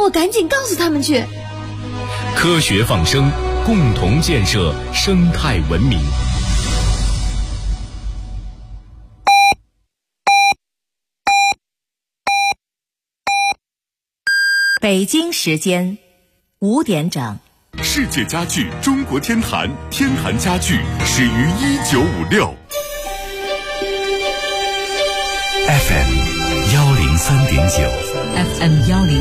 我赶紧告诉他们去。 科学放生，共同建设生态文明。 北京时间5点整。 世界家具中国天坛，天坛家具始于1956。FM 103.9，FM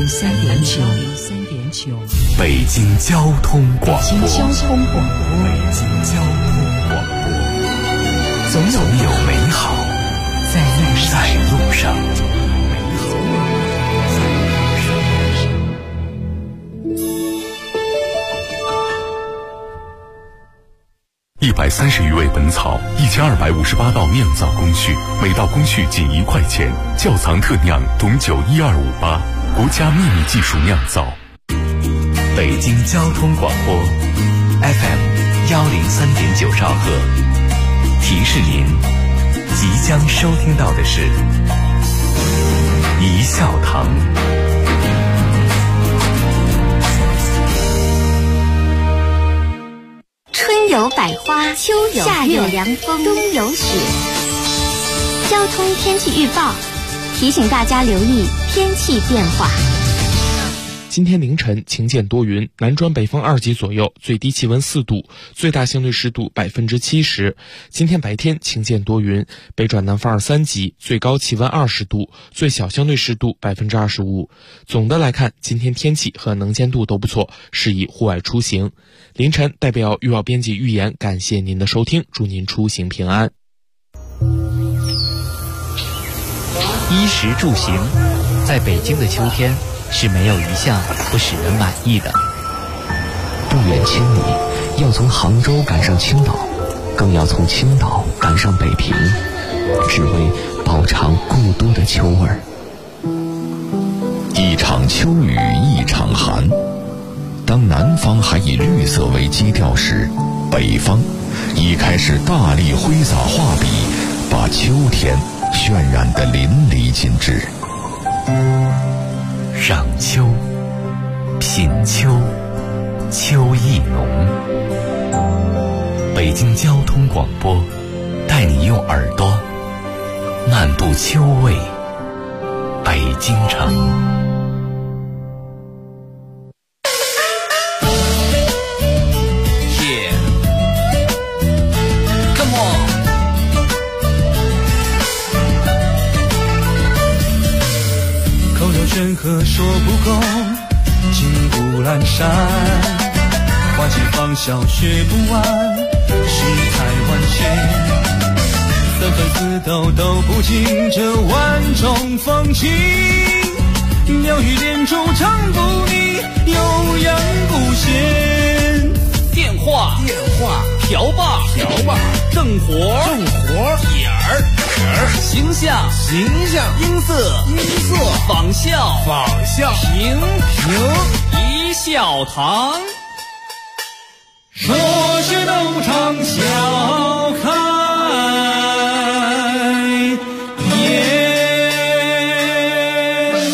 103.9， 北京交通广播， 北京交通广播， 总有美好在路上。130余味本草，1258道酿造工序，每道工序仅1块钱。窖藏特酿董酒12588，国家秘密技术酿造。北京交通广播 FM 103.9兆赫，提示您即将收听到的是一笑堂。 春有百花，秋有夏有凉风，冬有雪。交通天气预报提醒大家留意天气变化。 今天凌晨晴间多云，南转北风2级左右，最低气温4度，最大相对湿度70%。今天白天晴间多云，北转南风2、3级，最高气温20度，最小相对湿度25%。总的来看，今天天气和能见度都不错，适宜户外出行。凌晨代表预报编辑预言，感谢您的收听，祝您出行平安。 衣食住行，在北京的秋天是没有一项不使人满意的。 不远千里，要从杭州赶上青岛，更要从青岛赶上北平，只为饱尝故都的秋味儿。 一场秋雨一场寒，当南方还以绿色为基调时，北方已开始大力挥洒画笔，把秋天渲染得淋漓尽致。 赏秋，品秋，秋意浓。北京交通广播带你用耳朵漫步秋味北京城。 山河说不够，金谷阑珊，花季芳香学不完，世态万千，三番四斗都不尽这万种风情，妙语连珠唱不腻，悠扬不闲。 电话瓢把正活点儿形象音色仿效平一笑堂， 说是斗场笑开颜。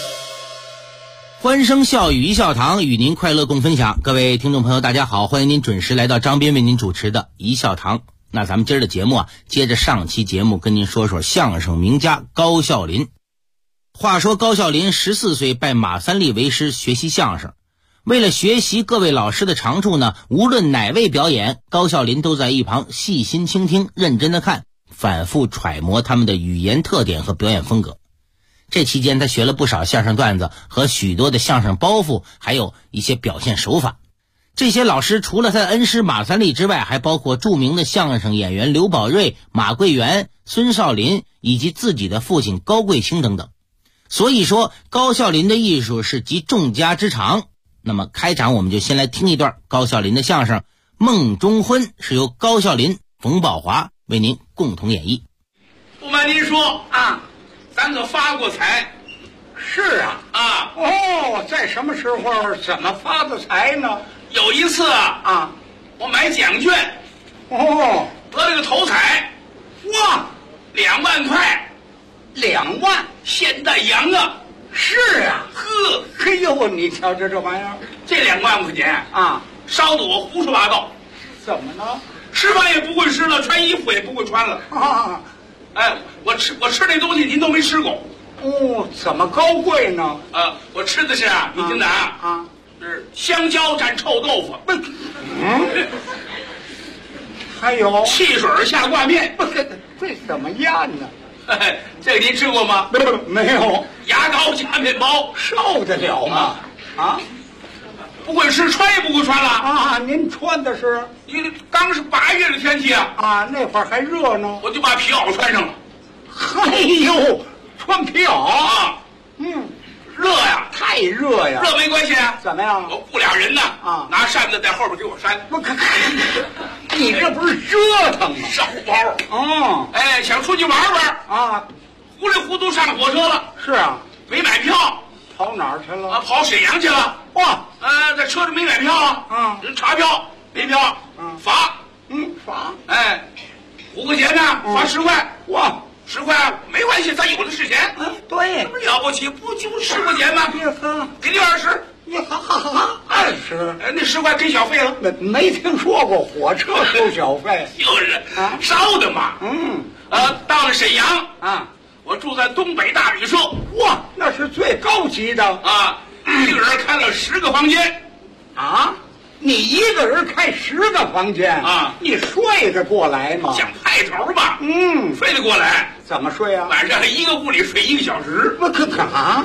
欢声笑语一笑堂，与您快乐共分享。各位听众朋友大家好，欢迎您准时来到张斌为您主持的一笑堂。那咱们今儿的节目接着上期节目跟您说说相声名家高孝林。话说高孝林14岁拜马三立为师学习相声，为了学习各位老师的长处呢，无论哪位表演，高孝林都在一旁细心倾听，认真的看，反复揣摩他们的语言特点和表演风格。这期间他学了不少相声段子和许多的相声包袱，还有一些表现手法。这些老师除了他的恩师马三立之外，还包括著名的相声演员刘宝瑞、马桂元、孙少林以及自己的父亲高桂清等等。所以说高孝林的艺术是集众家之长。那么开场我们就先来听一段高孝林的相声《梦中婚》，是由高孝林、冯宝华为您共同演绎。 不瞒您说啊，咱可发过财。是啊。哦，在什么时候怎么发的财呢？有一次我买奖券，得了个头彩，哇，2万块，2万，现代洋啊！是啊，嘿呦， 呦，你瞧这玩意儿， 这2万块钱啊， 烧得我胡说八道。 怎么呢？ 吃饭也不会吃了，穿衣服也不会穿了。 啊， 哎，我吃那东西您都没吃过。 哦，怎么高贵呢？ 我吃的是你听着是香蕉蘸臭豆腐。 还有汽水下挂面。 这怎么样呢？ 这个您吃过吗？ 没有。 牙膏加面包， 受得了吗？啊， 不会吃，穿也不会穿了啊！您穿的是？ 你刚是8月的天气啊，那会儿还热呢， 我就把皮袄穿上了。 哎呦，穿皮袄啊！热呀， 太热呀！ 热没关系啊。 怎么样？ 我雇俩人呢啊， 拿扇子在后边给我扇。 我看，你这不是折腾吗？ 烧包。哎，想出去玩啊， 糊里糊涂上火车了。 是啊， 没买票， 跑哪儿去了？ 啊，跑沈阳去了。 哇， 在车上没买票啊。人查票没票，罚。 罚。 哎，5块钱呢，罚10块。 哇 ，10块没关系，咱有的是钱。 对， 那么了不起，不就10块钱吗？给你20。 你好，20。 那10块给小费了。 没听说过火车收小费。 就是烧的嘛。到了沈阳啊， 我住在东北大旅社。 哇，那是最高级的啊，一个人开了10个房间。 啊，你一个人开10个房间啊？ 你睡得过来吗？ 想派头吧。睡得过来。 怎么睡啊？ 晚上一个屋里睡1个小时。 我可啊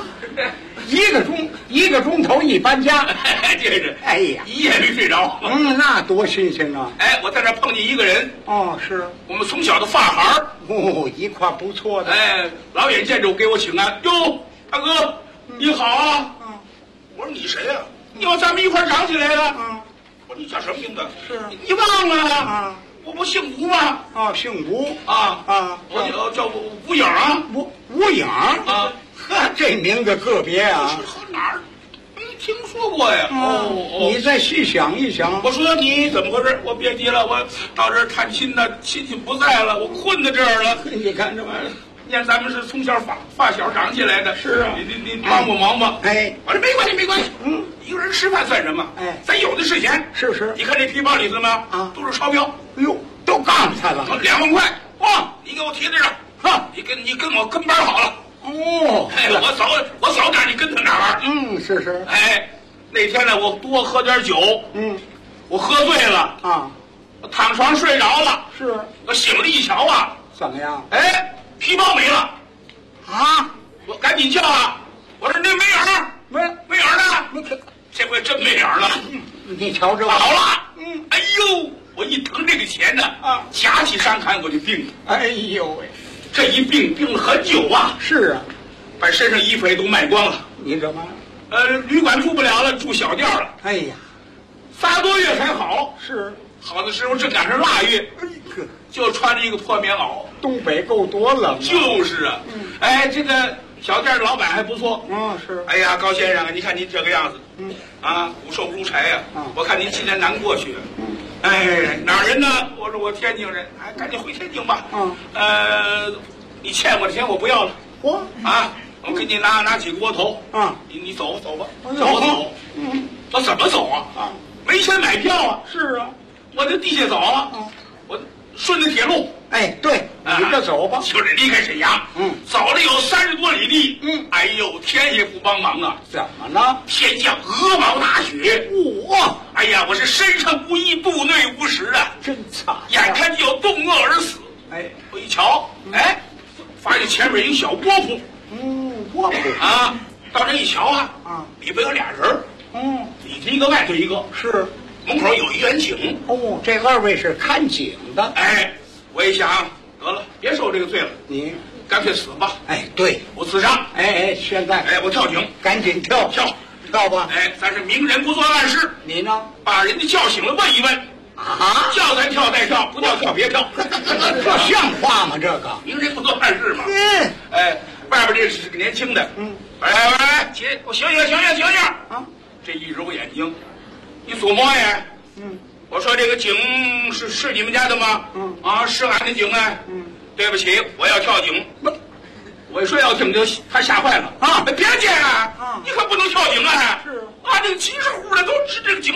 ！1个钟头一搬家。 这是。 哎呀， 一夜没睡着。 那多新鲜啊！ 哎，我在那碰见一个人。 哦，是我们从小的发孩儿。 一块不错的。 哎，老远见着我给我请安。哟，大哥，你好啊。我说你谁呀？哟，咱们一块长起来的。我说你叫什么名字？ 是你忘了啊？我姓吴吗？ 啊，姓吴我叫吴影啊。 吴影啊，这名字特别啊。 哪儿没听说过呀？ 你再细想一想。 我说你怎么回事？我别提了，我到这儿探亲呢，亲戚不在了，我困在这儿了。 你看这玩意儿， 你看咱们是从小发小长起来的。 是啊， 你帮帮忙。 哎， 我说没关系没关系。一个人吃饭算什么？ 哎， 咱有的是钱。 是。 你看这皮包里头吗？都是钞票。 哎呦，都告诉他了。 2万块。哇，你给我提着上。你跟我跟班好了。哎，我早点，你跟他哪玩？ 是。 哎，那天呢，我多喝点酒。我喝醉了啊， 我躺床睡着了。 是。 我醒了一瞧啊， 怎么样？ 哎，皮包没了。 啊！ 我赶紧叫啊！我说那没影儿，没影儿呢。这回真没影儿了。 你瞧这好了。哎呦，我一疼这个钱呢，夹起伤寒我就病了。 哎呦喂， 这一病了很久啊。 是啊， 把身上衣服也都卖光了。 你怎么？ 旅馆住不了了，住小店了。 哎呀 ，3个多月才好。 是， 好的时候正赶上腊月，就穿着一个破棉袄。 东北够多冷。 就是啊。哎，这个小店老板还不错。 是。 哎呀，高先生，你看您这个样子，骨瘦如柴呀。我看您今年难过去。哎，哪儿人呢？我说我天津人。哎，赶紧回天津吧。你欠我的钱我不要了。我给你拿几个窝头。你走吧。走。我怎么走啊？没钱买票啊。 是啊， 我就地下走啊。我顺着铁路。 哎，对，你这走吧。 就是离开沈阳。走了有30多里地。哎呦，天也不帮忙啊！ 怎么了？ 天降鹅毛大雪。哎呀，我是身上无衣，肚内无食啊！ 真惨。 眼看就要冻饿而死。哎，我一瞧，发现前面有一小窝铺。 窝铺啊，到这一瞧里边有俩人。里头一个，外头一个。 是。 门口有一员警。 这2位是看警的。 哎，我一想，得了，别受这个罪了， 你干脆死吧。 哎，对， 我自杀。 现在我跳井， 赶紧跳吧。 咱是明人不做暗事。 你呢？ 把人家叫醒了问一问。叫咱跳再跳，不叫跳别跳。 这像话吗？这个明人不做暗事嘛。外边这是个年轻的。喂，姐，我醒醒。这一揉眼睛，你做么呀？我说这个井是你们家的吗？是俺的井哎。对不起，我要跳井。我一说要井就他吓坏了。别介啊！你可不能跳井啊！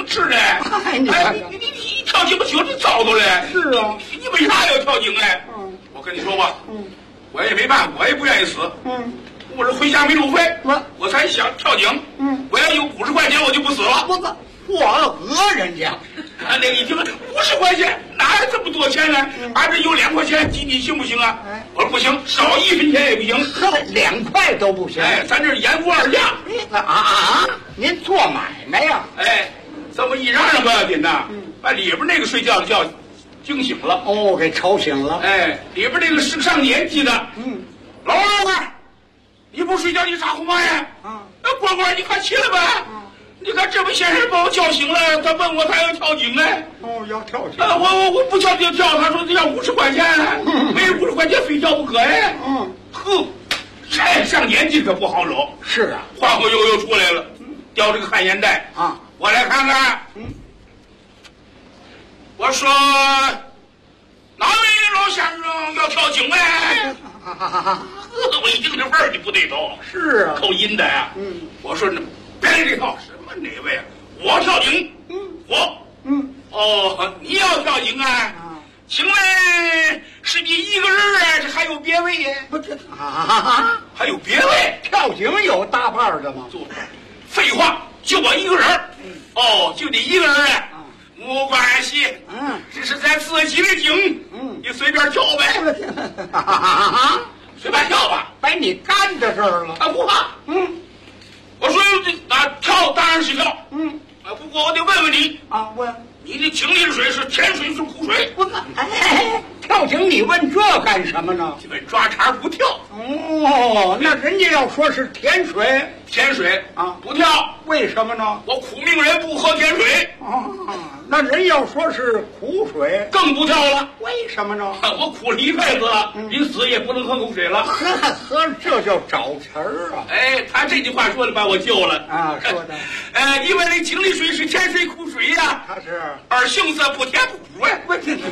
是的。哎，你跳井不行，你糟蹋了。 是啊， 你为啥要跳井呢？我跟你说吧，我也没办法，我也不愿意死。我是回家没路费，我才想跳井。我要有50块钱，我就不死了。 我讹人家。 那个一听50块钱，哪有这么多钱呢？俺这有2块钱，你行不行啊？我说不行，少1分钱也不行 ，2块都不行。 哎，咱这严不二价。 您做买卖呀？ 哎，这么一嚷嚷不要紧呐，把里边那个睡觉的觉惊醒了。 哦，给吵醒了。 哎，里边那个是上年纪的，老二，你不睡觉你咋呼嘛呀？蝈蝈，你快起来吧！你看这位先生把我叫醒了，他问我他要跳井呢。 要跳井。 我不跳就跳，他说要50块钱，没有50块钱非跳不可呀。这上年纪可不好惹。 是啊， 晃晃悠悠出来了，叼着个旱烟袋我来看看。我说哪位老先生要跳井哎？我一听这味儿就不对头。 是啊， 口音的呀。我说那别来这套，什么哪位啊？我跳井。哦，你要跳井啊？请问是你一个人啊？这还有别位呀？ 不这还有别位？ 跳井有大半的吗？ 废话，就我一个人。就你一个人啊？没关系。这是咱自己的井。你随便跳呗。随便跳吧， 把你干在这儿了。 不怕。我说跳当然是跳。不过我得问问你问你的井里的水是甜水是苦水？ 跳井你问这干什么呢？ 问抓茬不跳。 那人家要说是甜水， 甜水不跳， 为什么呢？ 我苦命人不喝甜水。 那人要说是苦水， 更不跳了。 为什么呢？ 我苦了一辈子了，临死也不能喝口水了。 喝这叫找词儿啊！ 哎，他这句话说的把我救了说的。 因为那井里水是甜水苦水呀。 他是二性子不甜不苦哎。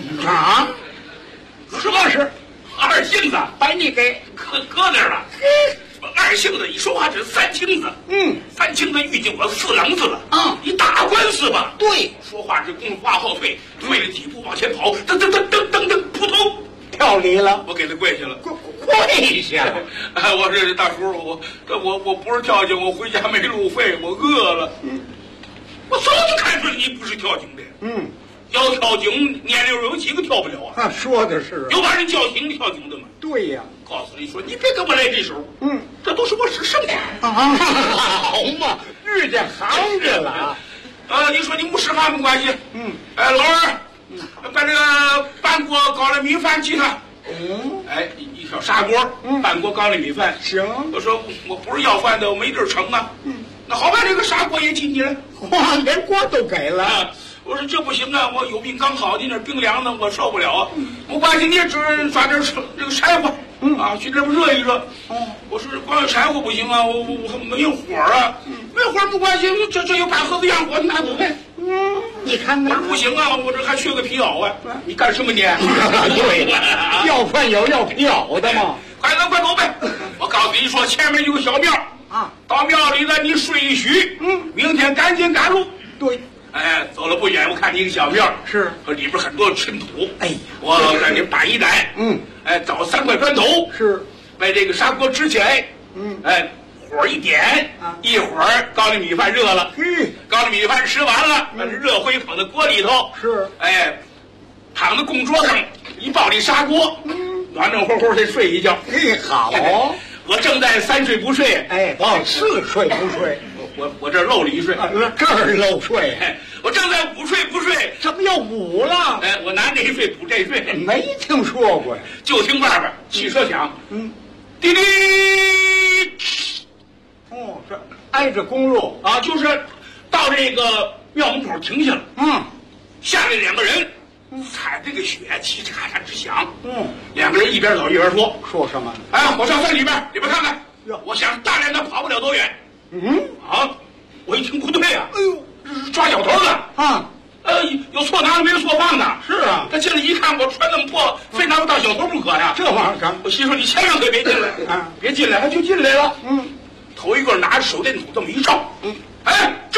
什么是二性子？ 把你给搁那儿了。二性子一说话这三清子。三清子遇见我4郎子了。你打官司吧。 对， 说话是公话后退，退了几步往前跑，噔噔噔噔噔噔，扑通跳离了。 我给他跪下了。 跪下。 我说大叔，我不是跳井，我回家没路费，我饿了。我早就看出来你不是跳井的。要跳井，年龄有几个跳不了啊？ 说的是。 有把人叫醒跳井的吗？ 对呀。 告诉你说，你别跟我来这手。这都是我使剩下。 好嘛，遇见行家了。 你说你不使还没关系。老二，把这个半锅高粱米饭寄他。一小砂锅，半锅高粱米饭。 行。 我说我不是要饭的，我没地儿盛啊。那好吧，这个砂锅也寄你了。 连锅都给了。 我说这不行啊，我有病刚好，你那冰凉的我受不了啊。没关系，你也只抓点这个柴火去这边热一热。我说光有柴火不行啊，我没有火啊。没火不关系，这有半盒子洋火，你拿走呗。 你看看。 我说不行啊，我这还缺个皮袄啊。你干什么你？ 对，要饭有要皮袄的吗？ 快走呗。我告诉你说，前面有个小庙到庙里了你睡一宿，明天赶紧赶路。 对。 走了不远，我看见一个小庙， 是里边很多尘土。 我让你搬一担，找3块砖头， 是把这个砂锅支起来，火一点，一会儿高粱米饭热了，高粱米饭吃完了，把热灰捧到锅里头， 是躺在供桌上，一抱这砂锅，暖暖和和再睡一觉。 好， 我正在3睡不睡 ，4睡不睡。 我这漏了1睡， 这儿漏睡。 我正在5睡不睡， 怎么又5了？ 我拿这一睡补这一睡， 没听说过呀。 就听外边汽车响，滴滴。 这挨着公路就是到这个庙门口停下了。下来2个人，踩这个雪，嘁哧咔嚓直响。2个人一边走一边说什么？ 我上山里边看看。我想大连他跑不了多远。我一听不对啊，这是抓小偷的有错拿的没有错放的。 是啊， 他进来一看我穿那么破，非拿我当小偷不可呀。 这玩意儿我心说你千万可别进来别进来，他就进来了。头一个拿着手电筒这么一照，这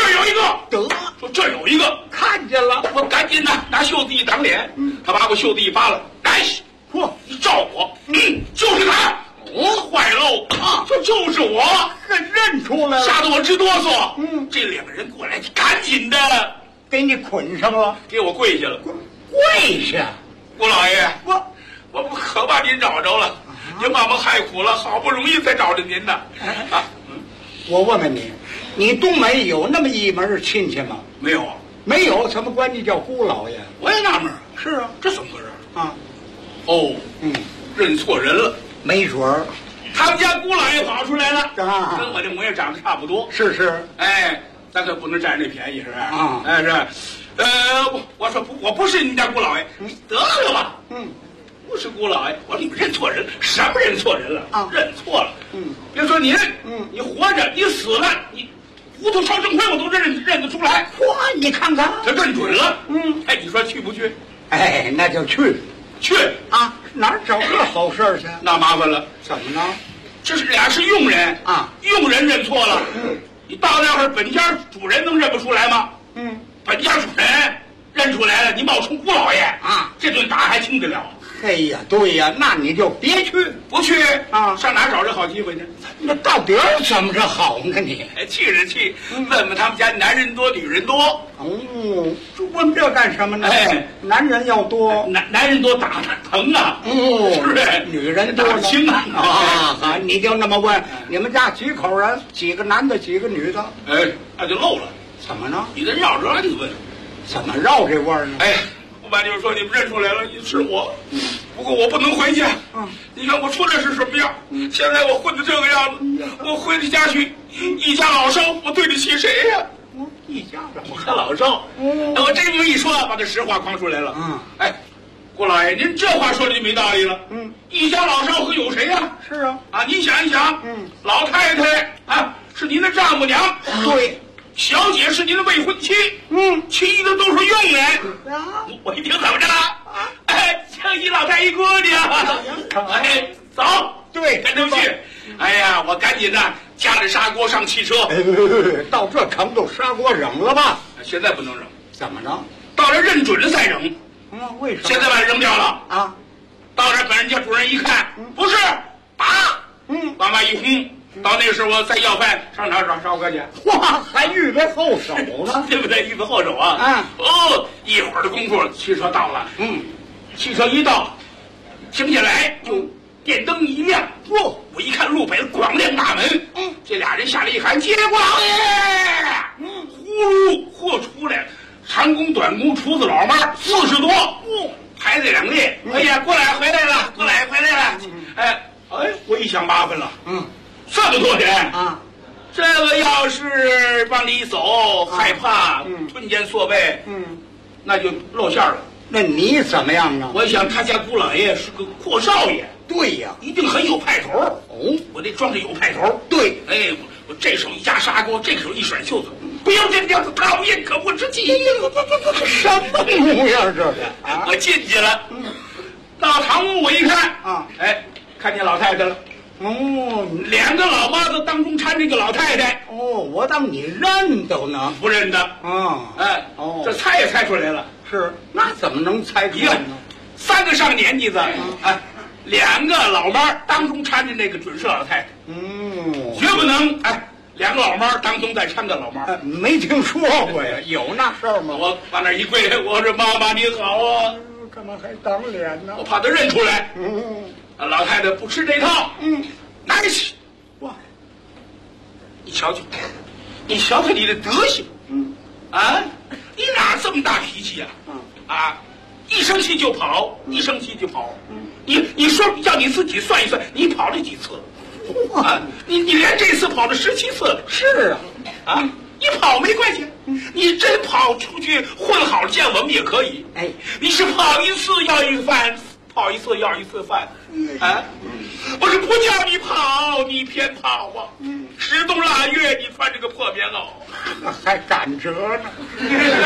这有一个， 得说这有一个， 看见了， 我赶紧拿袖子一挡脸，他把我袖子一扒拉，哎， 嚯， 你照我，就是他，坏喽啊，就是我， 认出来了， 吓得我直哆嗦。这两个人过来，赶紧的给你捆上了， 给我跪下了， 跪下， 郭老爷，我可把您找着了，您把我们害苦了，好不容易才找着您的啊。 我问问你，你东北有那么一门亲戚吗？ 没有， 没有，怎么管你叫姑老爷？ 我也纳闷。 是啊， 这怎么回事啊？ 哦，认错人了， 没准儿， 他们家姑老爷跑出来了， 啊， 跟我这模样长得差不多。 是， 哎，咱可不能占这便宜，是不是？ 啊， 哎是，我说不，我不是你家姑老爷，得了吧，不是姑老爷，我说你们认错人，什么认错人了啊？认错了，别说您，你活着，你死了，你糊涂超正会我都认得出来。 嚯，你看看， 这认准了，哎，你说去不去？ 哎，那就去啊，哪儿找个好事去？ 那麻烦了， 怎么呢？ 这是俩是佣人啊， 佣人认错了，你到那会儿本家主人能认不出来吗？本家主人认出来了，你冒充姑老爷啊，这顿打还轻得了？ 嘿呀，对呀，那你就别去， 不去啊， 上哪找这好机会呢？ 那到底怎么着好呢？你气是气，问问他们家男人多女人多。 哦，问这干什么呢？ 哎， 男人要多， 男人多打疼啊，是不是？ 女人多打轻啊。 啊，你就那么问，你们家几口人？几个男的，几个女的？ 哎，那就漏了。 怎么呢？ 你这绕着你问， 怎么绕这弯呢？ 哎。不瞒就是说，你们认出来了，是我。不过我不能回去。你看我出来是什么样？现在我混的这个样子，我回了家去，一家老少，我对得起谁呀？ 一家老少。我这么一说，把这实话诓出来了。哎，郭老爷，您这话说的就没道理了。一家老少和有谁呀？ 是啊。 啊，您想一想，老太太啊是您的丈母娘。 对。 小姐是您的未婚妻，其余的都是佣人。我一听怎么着？哎，像一老太一姑娘。哎，走， 对， 跟着去。哎呀，我赶紧的夹着砂锅上汽车。 到这程度，砂锅扔了吧？ 现在不能扔。 怎么着？ 到这认准了再扔。 为什么？ 现在把它扔掉了啊！ 到这本人家主人一看，不是，打，往外一轰。到那时候我再要饭，上哪儿找个去？ 哇，还预备后手呢， 对不对？预备后手啊！一会儿的功夫，汽车到了。汽车一到，停下来就电灯一亮。我一看路北广亮大门。这俩人下来一喊：“接过老爷！”呼噜豁出来，长工短工厨子老妈40多，排在2列。哎呀，过来回来了，过来回来了。哎，我一想麻烦了。这么多人啊，这个要是往里走，害怕吞肩缩背，那就露馅了。 那你怎么样呢？ 我想他家姑老爷是个阔少爷， 对呀， 一定很有派头。我得装着有派头。 对， 哎，我这手一夹砂锅，这手一甩袖子，不要这个样子，讨厌可恶之极。 什么模样这个？ 我进去了，到堂屋我一看啊，哎，看见老太太了。2个老妈子当中搀着一个老太太。 我当你认得呢， 不认得啊？ 哎，这猜也猜出来了。 是，那怎么能猜出来呢 ？3个上年纪的，哎，2个老妈当中搀着那个准是老太太。绝不能哎，2个老妈当中再搀个老妈。 没听说过呀，有那事儿吗？ 我往那一跪，我说妈妈你好啊。 干嘛还当脸呢？ 我怕他认出来。老太太不吃这套。拿起。哇！你瞧瞧，你瞧瞧你的德行。啊，你哪这么大脾气呀？啊，一生气就跑，一生气就跑。你说叫你自己算一算，你跑了几次？啊，你连这次跑了17次了。 是啊， 啊，你跑没关系，你真跑出去混好了见我们也可以。 哎， 你是跑一次要一个饭，跑一次要一次饭。啊，我是不叫你跑，你偏跑啊！10冬腊月，你穿这个破棉袄， 还赶折呢。这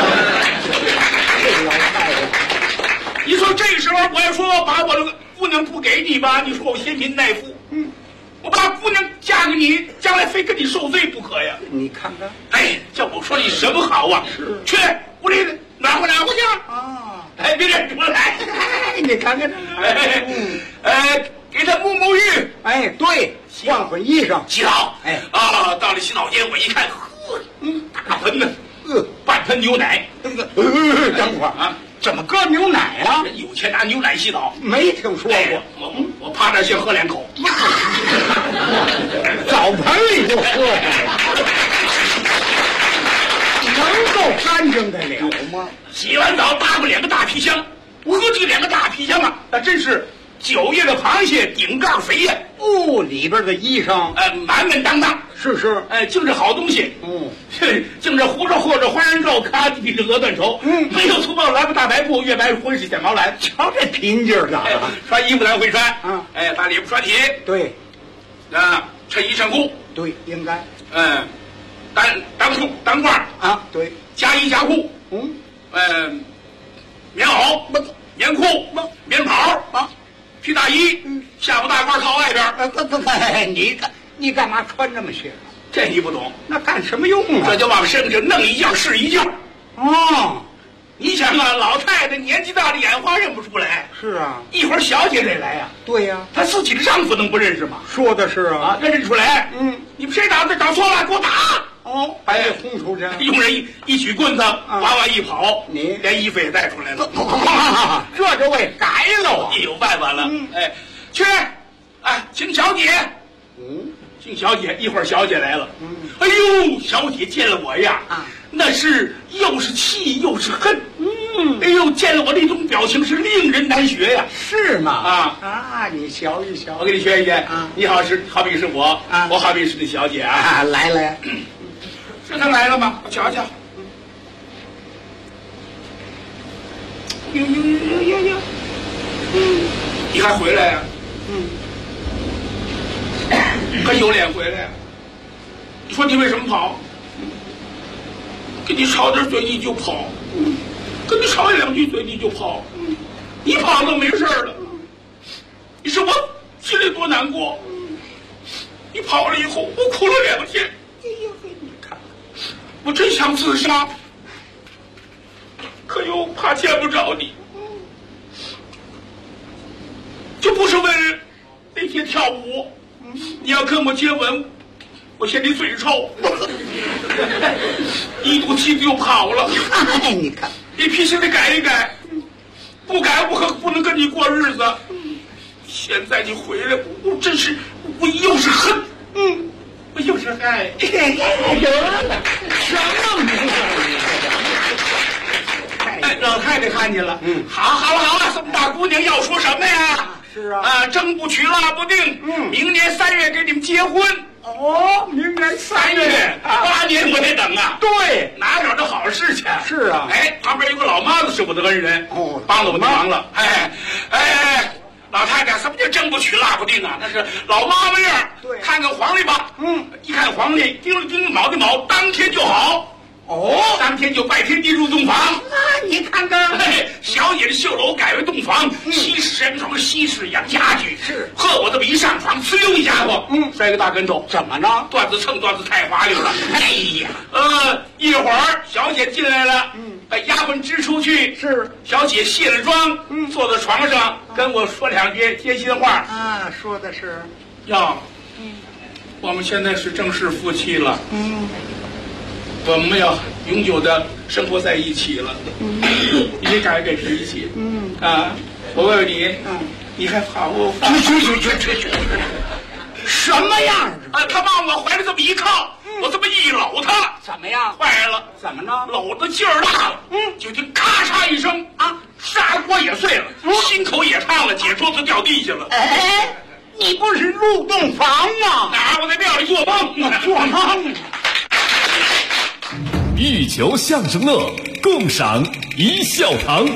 老太太， 你说这时候我要说把我这个姑娘不给你吧，你说我嫌贫爱富。 我把姑娘嫁给你，将来非跟你受罪不可呀！ 你看看， 哎，叫我说你什么好啊？ 是去屋里暖和去啊！ 哎，别认出来， 你看看这，给他沐浴。 哎，对，换衣裳， 洗澡。 哎啊，到了洗澡间，我一看，呵，大盆呢，半盆牛奶。 等会儿啊，怎么搁牛奶啊？ 人有钱拿牛奶洗澡， 没听说过。 我趴那先喝2口， 澡盆里就喝上了，能够干净得了吗？ 洗完澡搭过2个大皮箱，我喝这2个大皮箱啊，那真是9月的螃蟹顶盖肥呀！ 哦，里边的衣裳满满当当， 是， 净是好东西。净是胡诌或者花生肉、咖喱比这鹅断绸。没有粗暴蓝布大白布，越白婚事显毛蓝。 瞧这拼劲儿的， 穿衣服咱会穿，把礼服穿起。 对， 衬衣衬裤， 对，应该。 单裤单褂啊，对， 加衣加裤。棉袄、棉裤、棉袍啊，皮大衣，下巴大褂套外边。 你干嘛穿这么些？ 这你不懂， 那干什么用啊？ 这就往身上弄一件是一件。 哦， 你想啊，老太太年纪大了，眼花认不出来。 是啊， 一会儿小姐得来呀。 对呀， 她自己的丈夫能不认识吗？ 说的是啊， 认出来。你们谁打的？找错了，给我打！ 哦，把你轰出去。 佣人一举棍子，往一跑， 你连衣服也带出来了。 这就为改了啊！ 也有办法了。去，请小姐。请小姐，一会儿小姐来了。哎呦，小姐见了我呀，那是又是气又是恨。哎呦，见了我那种表情是令人难学呀。 是吗？你瞧一瞧， 我给你学一学。你好比是我，我好比是那小姐啊。 来了， 这能来了吗？我瞧瞧。哟，你还回来呀？还有脸回来呀？你说你为什么跑？跟你吵点嘴你就跑，跟你吵2句嘴你就跑，你跑了没事了。你说我心里多难过。你跑了以后，我哭了2天。哎呀，你看，我真想自杀，可又怕见不着你，就不是为了那天跳舞。你要跟我接吻，我嫌你嘴臭，一赌气就跑了。 你看， 你脾气得改一改，不改我可不能跟你过日子。现在你回来，我真是，我又是恨，我又是爱。 什么名字？ 老太太看见了。好了，这么大姑娘要说什么呀？ 是啊， 争不娶拉不定。明年3月给你们结婚。 哦，明年3月 ，8年我得等啊。 对， 哪找着好事去？ 是啊。 旁边有个老妈子是我的恩人，帮了我忙了。老太太，什么叫争不娶拉不定啊？那是老妈妈样。 对， 看看黄历吧。一看黄历，丁了丁，卯的卯，当天就好。当天就拜天地入洞房。 你看看， 小姐的绣楼改为洞房，西式神床，西式养家具。 是， 呵，我这么一上床，呲溜一家伙，摔个大跟头。 怎么呢？ 段子蹭段子太滑溜了。哎呀，一会儿小姐进来了，把丫鬟支出去。 是， 小姐卸了妆，坐在床上跟我说2句贴心话。 说的是， 我们现在是正式夫妻了。我们要永久的生活在一起了。你得改改脾气。我问问你，你还怕不怕？ 去，什么样子？ 他往我怀里这么一靠，我这么一搂他， 怎么样？ 坏了， 怎么呢？ 搂的劲儿大了，就听咔嚓一声砂锅也碎了，心口也烫了，解桌子掉地下了。 你不是入洞房吗？ 哪儿？我在庙里做梦呢。 做梦。 欲求相声乐，共赏一笑堂。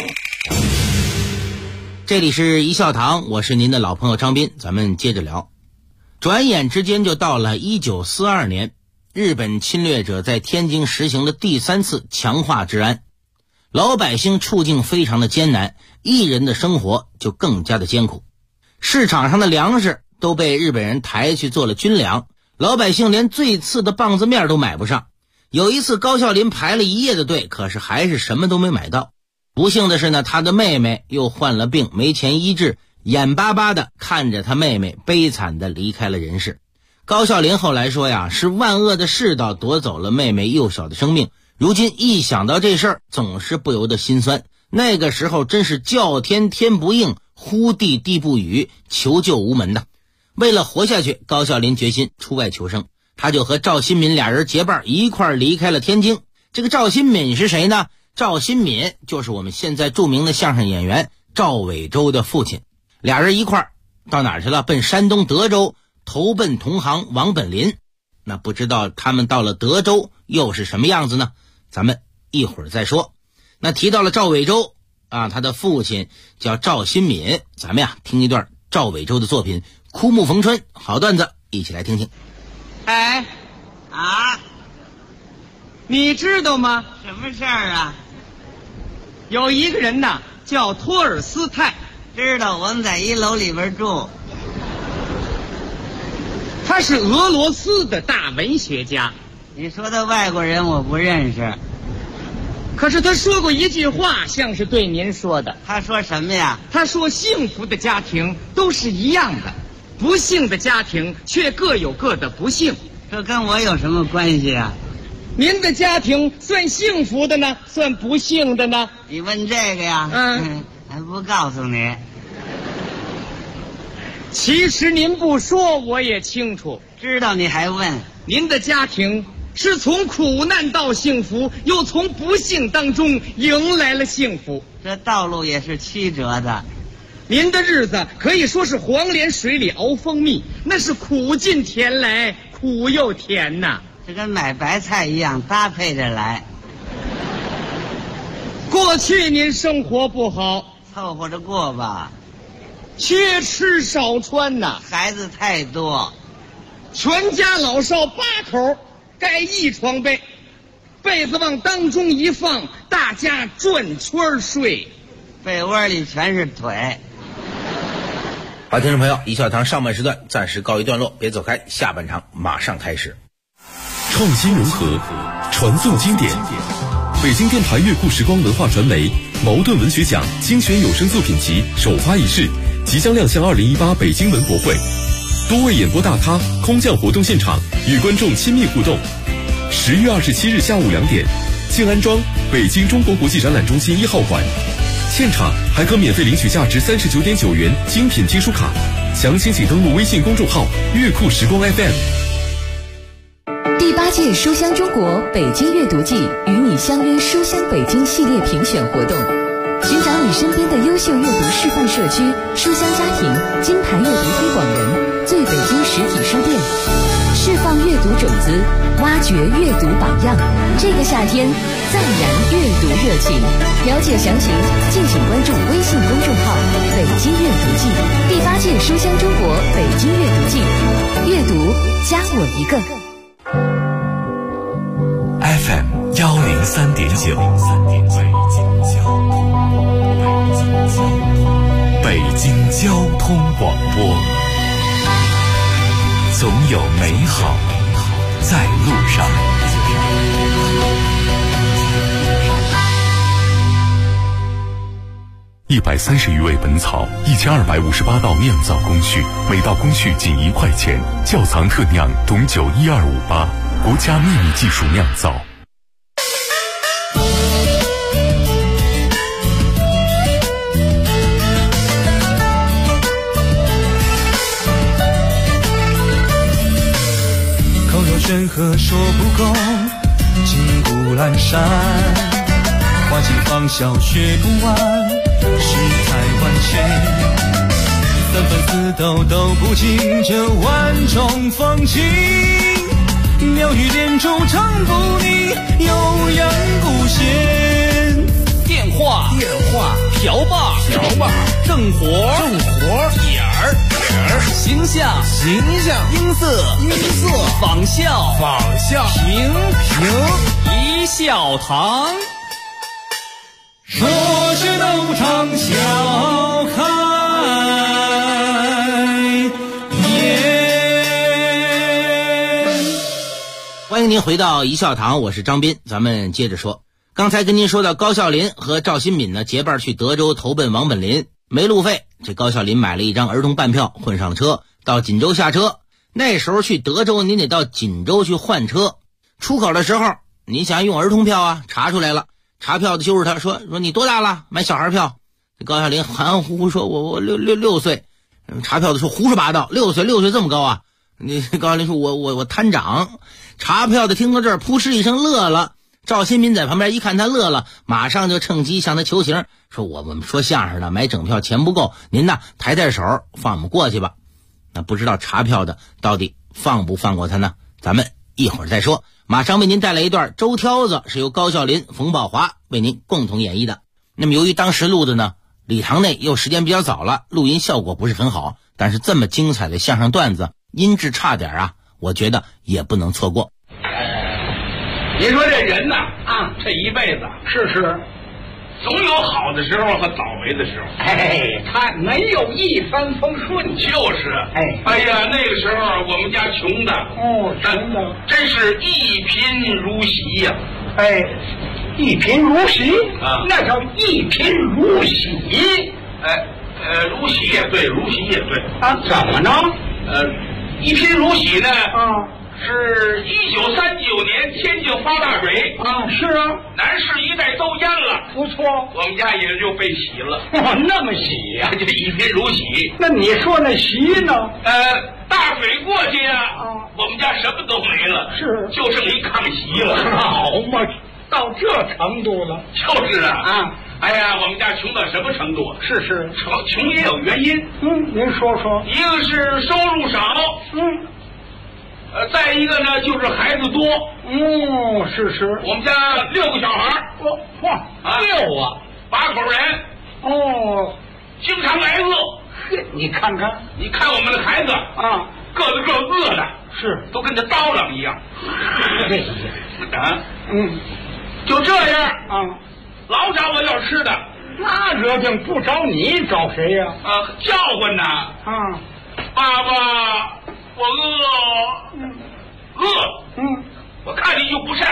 这里是一笑堂，我是您的老朋友张斌，咱们接着聊。转眼之间就到了1942年，日本侵略者在天津实行了第3次强化治安，老百姓处境非常的艰难，艺人的生活就更加的艰苦。市场上的粮食都被日本人抬去做了军粮，老百姓连最次的棒子面都买不上。有一次高孝林排了一夜的队，可是还是什么都没买到。不幸的是呢，他的妹妹又患了病，没钱医治，眼巴巴的看着他妹妹悲惨的离开了人世。高孝林后来说呀，是万恶的世道夺走了妹妹幼小的生命，如今一想到这事儿，总是不由得心酸。那个时候真是叫天天不应，呼地地不语，求救无门的。为了活下去，高孝林决心出外求生，他就和赵新敏俩人结伴一块离开了天津。这个赵新敏是谁呢？赵新敏就是我们现在著名的相声演员赵伟洲的父亲。俩人一块儿到哪儿去了？奔山东德州投奔同行王本林。那不知道他们到了德州又是什么样子呢？咱们一会儿再说。那提到了赵伟洲啊，他的父亲叫赵新敏，咱们呀听一段赵伟洲的作品《枯木逢春》，好段子，一起来听听。 哎，啊，你知道吗？什么事儿啊？有一个人呐，叫托尔斯泰。知道，我们在一楼里边住。他是俄罗斯的大文学家。你说的外国人我不认识。可是他说过一句话，像是对您说的。他说什么呀？他说幸福的家庭都是一样的，不幸的家庭却各有各的不幸。这跟我有什么关系啊？您的家庭算幸福的呢，算不幸的呢？你问这个呀？还不告诉你。其实您不说我也清楚。知道你还问？您的家庭是从苦难到幸福，又从不幸当中迎来了幸福。这道路也是曲折的。您的日子可以说是黄连水里熬蜂蜜，那是苦尽甜来，苦又甜呐。这跟买白菜一样，搭配着来。过去您生活不好，凑合着过吧。缺吃少穿呐，孩子太多，全家老少8口。盖一床被，被子往当中一放，大家转圈睡，被窝里全是腿。 好，听众朋友，一笑堂上半时段暂时告一段落，别走开，下半场马上开始。 创新融合，传颂经典。北京电台乐库时光文化传媒茅盾文学奖精选有声作品集首发仪式即将亮相2018北京文博会。多位演播大咖空降活动现场，与观众亲密互动。10月27日下午2点，静安庄北京中国国际展览中心1号馆，现场还可免费领取价值39.9元精品听书卡。详情请登录微信公众号乐库时光 FM。 第8届书香中国北京阅读季与你相约书香北京系列评选活动，寻找你身边的优秀阅读示范社区、书香家庭、金牌阅读推广人、最北京实体书店，释放阅读种子，挖掘阅读榜样。这个夏天，再燃阅读热情。了解详情，敬请关注微信公众号“北京阅读季”。第8届书香中国北京阅读季，阅读加我一个。 FM 103.9，北京交通广播，总有美好在路上。130余味本草，1258道酿造工序，每道工序仅1块钱。窖藏特酿董酒12588，国家秘密技术酿造。 口若悬河说不够，金谷阑珊，花季芳笑学不完，世态万千，三分四斗斗不尽这万种风情，妙语连珠唱不腻，悠扬古弦。电话瓢把正活点儿形象音色仿效平一笑堂。说是斗场笑开， 迎回到一笑堂，我是张斌，咱们接着说。刚才跟您说到高孝林和赵新敏呢结伴去德州投奔王本林，没路费，这高孝林买了一张儿童半票，混上了车，到锦州下车。那时候去德州您得到锦州去换车，出口的时候你想用儿童票啊，查出来了，查票的就是他说你多大了，买小孩票。这高孝林含含糊糊说我6岁，查票的说胡说八道，6岁这么高啊？你高孝林说我摊长。查票的听到这儿扑哧一声乐了，赵新民在旁边一看他乐了，马上就趁机向他求情，说我们说相声的买整票钱不够，您呢抬手放我们过去吧。那不知道查票的到底放不放过他呢？咱们一会儿再说。马上为您带来一段周挑子，是由高孝林、冯宝华为您共同演绎的。那么由于当时录的呢礼堂内又时间比较早了，录音效果不是很好，但是这么精彩的相声段子音质差点啊，我觉得也不能错过。 您说这人呐这一辈子是总有好的时候和倒霉的时候。 他没有一帆风顺。 就是哎呀，那个时候我们家穷的穷的真是一贫如洗呀。 一贫如洗那叫一贫如洗。 如洗也对，如洗也对怎么呢？ 一贫如洗呢是1939年天津发大水是啊， 南市一带都淹了， 不错， 我们家也就被洗了。 那么洗呀， 就一贫如洗。 那你说那洗呢？ 大水过去我们家什么都没了， 是就剩一炕席了。 好嘛，到这程度了。 就是哎呀，我们家穷到什么程度？ 是穷也有原因。 您说说。 一个是收入少，再一个呢就是孩子多。 是我们家6个小孩。 哇，6啊 ，8口人。经常挨饿。 你看我们的孩子个子个饿的， 是都跟这刀郎一样。就这样老找我要吃的。 那惹病不找你找谁呀？ 叫唤呢爸爸我饿。我看你就不善。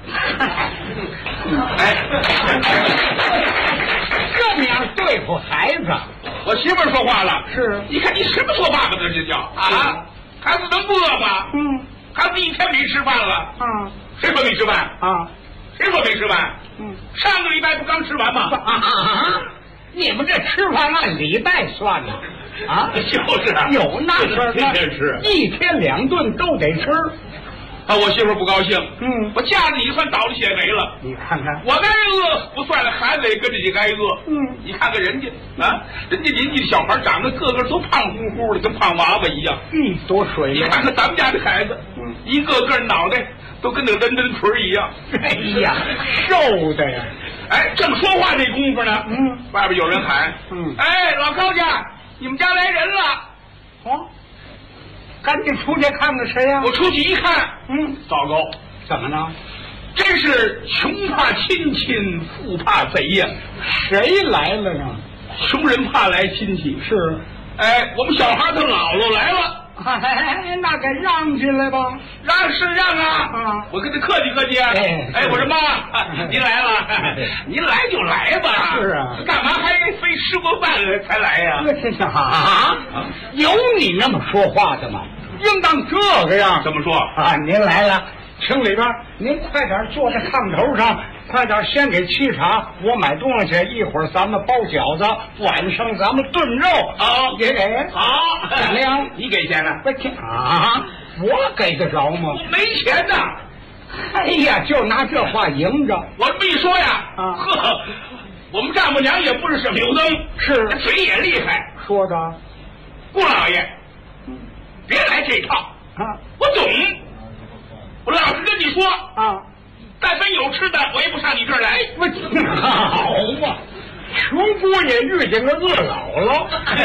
这么样对付孩子。 我媳妇说话了， 是你看你什么说爸爸这叫孩子能不饿吗？孩子一天没吃饭了谁说没吃饭谁说没吃饭？上个礼拜不刚吃完吗？ 你们这吃饭按礼拜算呢？ 就是有那事儿天天吃 ，1天2顿都得吃。 我媳妇不高兴。我架着你算倒了血霉了。 你看看， 我该饿不算了，孩子也跟着也该饿。你看看人家人家邻居的小孩长得个个都胖乎乎的，跟胖娃娃一样。 多水你看看咱们家的孩子，一个个脑袋都跟那个墩锤一样。 哎呀，瘦的呀！ 正说话这功夫呢，外边有人喊，老高家，你们家来人了。赶紧出去看看谁呀？我出去一看，糟糕， 怎么了？ 真是穷怕亲亲，富怕贼呀！ 谁来了呢？ 穷人怕来亲戚。 是， 我们小孩他姥姥来了。 那该让进来吧？ 让是让我跟他客气客气。我说妈，您来了，您来就来吧。 是啊， 干嘛还非吃过饭了才来呀？ 有你那么说话的吗？应当这个样。 怎么说您来了，请里边，您快点坐在炕头上，快点先给沏茶，我买东西去，一会儿咱们包饺子，晚上咱们炖肉。给好， 怎么样？ 你给钱了？ 我给得着吗？ 我没钱呐。 哎呀，就拿这话迎着。 我这么一说呀，我们丈母娘也不是省油灯， 是嘴也厉害。 说的， 顾老爷，别来这套我懂。我老实跟你说但凡有吃的，我也不上你这儿来。 好嘛，穷姑也遇见个饿姥姥。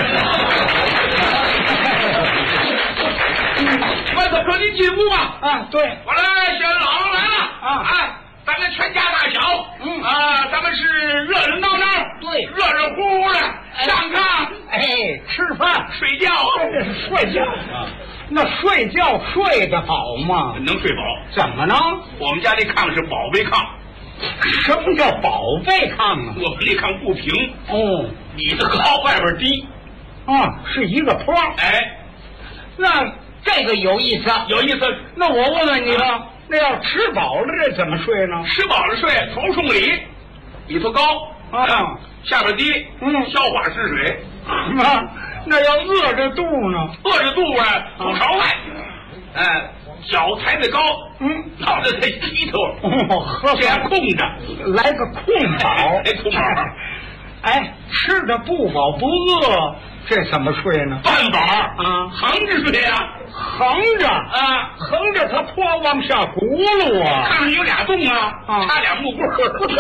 我怎么说您进屋对， 我来，小姥姥来了咱们全家大小咱们是热热闹闹， 对， 热热乎乎的上炕， 吃饭睡觉。 那睡觉睡得好吗？ 能睡饱。 怎么呢？ 我们家这炕是宝贝炕。 什么叫宝贝炕啊？ 我们这炕不平， 哦， 里头高，外边低， 啊，是一个坡。 哎， 那这个有意思， 有意思。 那我问问你了，那要吃饱了这怎么睡呢？ 吃饱了睡，头冲里，里头高啊， 下边低，消化湿水。 那要饿着肚呢？ 饿着肚啊，头朝外，脚抬得高，脑袋在低头，这样空着， 来个空饱， 空饱。 哎，吃的不饱不饿，这怎么睡呢？ 半饱啊，横着睡啊， 横着啊，横着它坡往下轱辘啊。 炕上有俩洞啊，插俩木棍。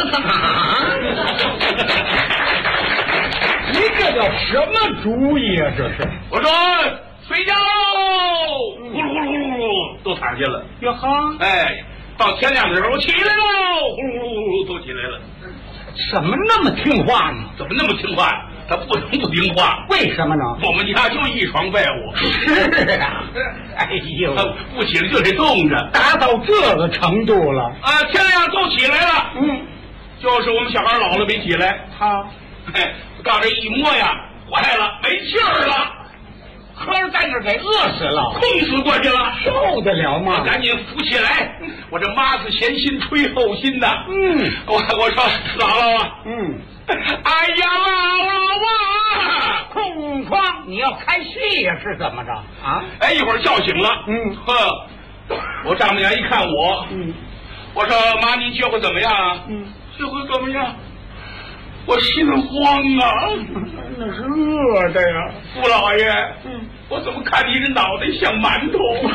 你这叫什么主意啊？这是我说睡觉喽，呼噜呼噜呼噜都躺下了。 哟呵， 哎，到天亮的时候起来喽，呼噜呼噜呼噜都起来了。 怎么那么听话呢？ 怎么那么听话？他不能不听话。 为什么呢？ 我们家就一床被窝。 是啊。哎呦， 不起来就得冻着， 达到这个程度了啊！天亮都起来了。就是我们小孩老了没起来。哎，到这一摸呀，坏了，没气儿了。 可是在这给饿死了， 空死过去了， 受得了吗？ 赶紧扶起来！我这妈子前心吹后心的。我说姥姥啊，哎呀姥姥啊， 空旷！你要开戏呀？是怎么着啊？ 哎，一会儿叫醒了。我丈母娘一看我，我说妈，您觉得怎么样啊？觉得怎么样？我心慌啊！ 那是饿的呀， 姑老爷。我怎么看你这脑袋像馒头？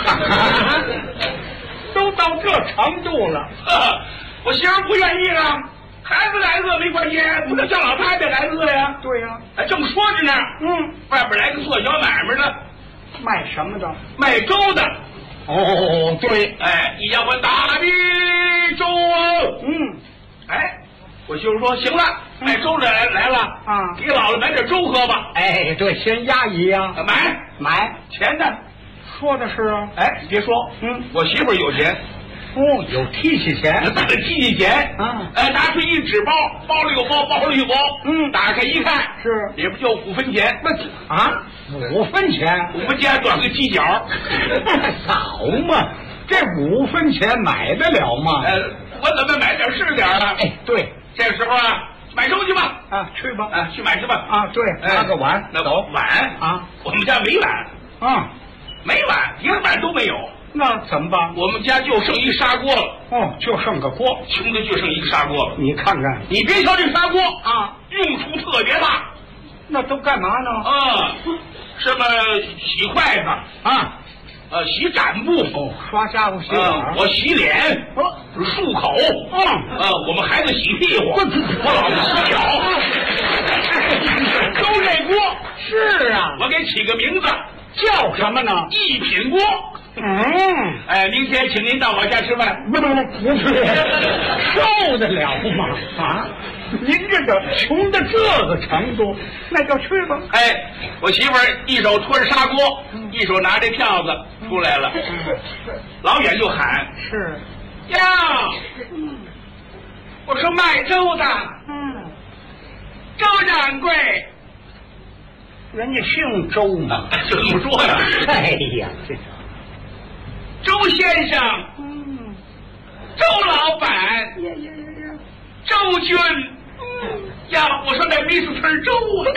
都到这程度了， 我媳妇不愿意了。孩子挨饿没关系，不能叫老太太挨饿呀。 对呀， 哎，正说着呢，外边来个做小买卖的， 卖什么的？ 卖粥的。 哦，对， 哎，一家碗大的粥啊。哎。我媳妇说行了，卖粥的来了啊，给姥姥买点粥喝吧。 哎，对，先压一压，买钱呢？ 说的是啊。 哎，别说，我媳妇有钱。 哦，有提起钱， 提起钱啊！拿出一纸包，包了又包，包了又包。打开一看， 是里边就5分钱。 那啊，5分钱 ，5分钱短个犄角， 少嘛？这5分钱买得了吗？ 我怎么买点是点了？ 哎，对。 这时候啊，买粥去吧！ 啊，去吧！ 啊，去买去吧！ 啊，对，拿个碗， 走碗啊！ 我们家没碗啊， 没碗，一个碗都没有。 那怎么办？ 我们家就剩一砂锅了。 哦，就剩个锅， 穷的就剩一个砂锅了。 你看看， 你别瞧这砂锅啊，用处特别大。 那都干嘛呢？ 啊，什么洗筷子啊？洗展布， 刷家伙洗碗， 我洗脸，漱口，我们孩子洗屁股，我老子洗脚，都这锅。 是啊， 我给起个名字， 叫什么呢？ 一品锅。哎，明天请您到我家吃饭。 不是，受得了吗？啊，您这个穷到这个程度，那就去吧。 哎，我媳妇儿一手托着砂锅，一手拿着票子出来了，老远就喊：“ 是呀！”我说卖粥的，周掌柜， 人家姓周嘛， 就这么说呀。 哎呀，这。 周先生，周老板，周军，呀，我说那米字村周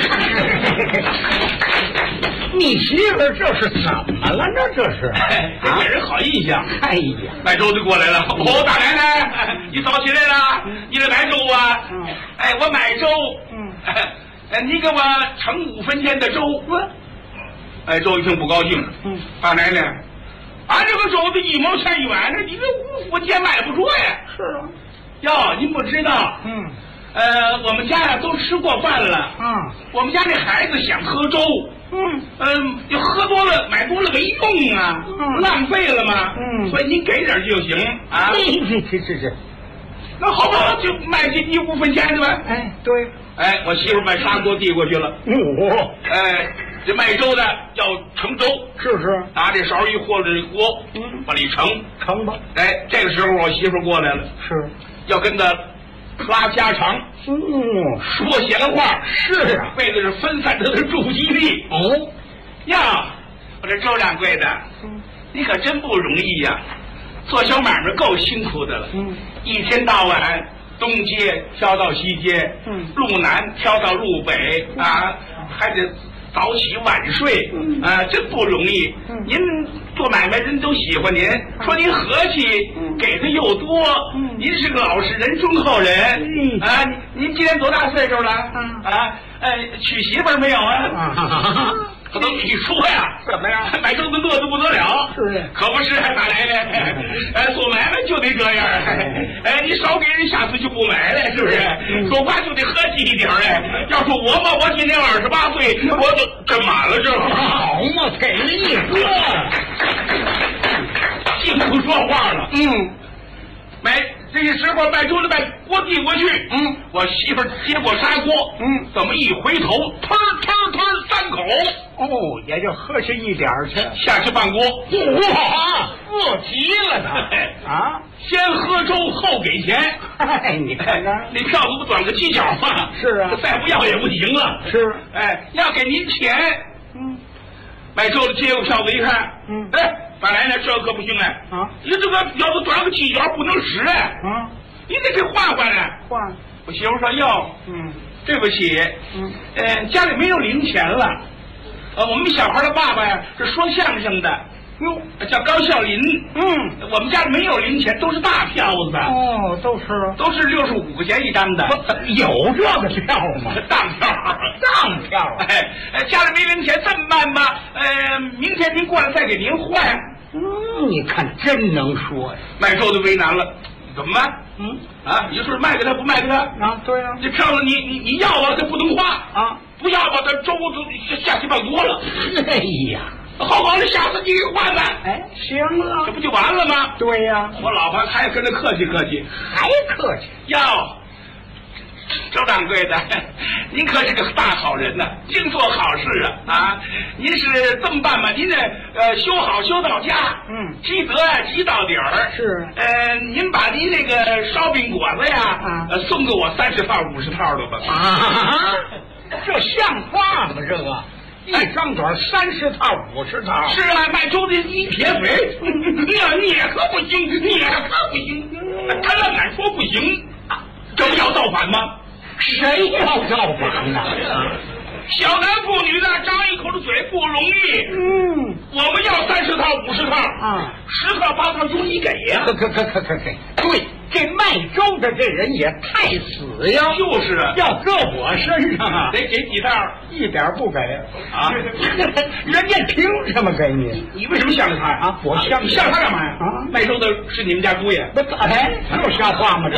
你媳妇这是怎么了呢？这是给人好印象。 哎呀， 卖粥的过来了。哦，大奶奶，你早起来了？你来买粥啊？哎，我买粥。你给我盛5分钱的粥。哎，周一听不高兴。大奶奶。俺这个粥子1毛钱一碗，你这5分钱卖不出呀？ 是啊， 哟，您不知道，我们家呀都吃过饭了，我们家这孩子想喝粥，就喝多了买多了没用啊，浪费了嘛，所以您给点就行啊。 这， 那好吧，就卖给你5分钱对吧？ 哎，对， 哎，我媳妇把砂锅递过去了， 这卖粥的要盛粥， 是拿这勺一和这锅，往里盛吧。 哎，这个时候我媳妇过来了， 是要跟他拉家常，说闲话， 是啊， 为的是分散他的注意力。 哦， 呀，我这周掌柜的，你可真不容易呀，做小买卖够辛苦的了。一天到晚东街挑到西街，路南挑到路北啊，还得早起晚睡，真不容易。您做买卖人都喜欢您，说您和气，给的又多，您是个老实人、忠厚人啊。您今年多大岁数了？娶媳妇儿没有啊？可都你说呀， 怎么样？ 买粥的乐得不得了， 是， 可不是咋来的？做买卖就得这样，你少给人，下次就不买了，是不是？说话就得和气一点哎。要说我嘛，我今年28岁，我都真满了，这好嘛，给了一个， 净不说话了。这时候卖粥的把锅递过去，我媳妇接过砂锅，这么一回头，吞3口， 也就喝下一点去， 下去半锅， 哇，饿极了他啊！ 先喝粥后给钱， 你看看那票子不短个技巧吗？ 是啊， 再不要也不行了。 是， 要给您钱，卖粥的接过票子一看，本来呢，这可不行哎！你这个要是短个犄角不能使哎！你得给换换来。 换。 我媳妇说哟，对不起，家里没有零钱了。我们小孩的爸爸呀是说相声的，叫高孝林。我们家里没有零钱，都是大票子。 都是 65块钱一张的。 有这个票吗？ 当票。家里没零钱，这么办吧？明天您过来再给您换。 你看真能说呀！ 卖粥的为难了，怎么办？你说卖给他不卖给他啊？对啊， 这票子你要吧，他不能花啊；不要吧，他粥都下去半锅了。 哎呀， 好的，下次你给换吧。 行了， 这不就完了吗？ 对呀， 我老婆还跟着客气， 还客气。 周掌柜的，您可是个大好人呐，净做好事啊！您是这么办吧？您修好修到家，积德积到底儿。 是， 您把您那个烧饼果子呀，送给我30套50套的吧。 这像话吗？这个一张短30套50套。 是啊，卖粥的一撇嘴，你可不行，他愣敢说不行。这不要造反吗？ 谁要造反呢？ 小男妇女的张一口的嘴不容易。我们要30套50套10套8套由你给呀。 可，对，这卖粥的这人也太死呀！ 就是啊， 要搁我身上啊， 得给几套， 一点不给啊！人家凭什么给你？ 你为什么向着他啊？我向他干嘛呀？卖粥的是你们家姑爷， 有像话吗？这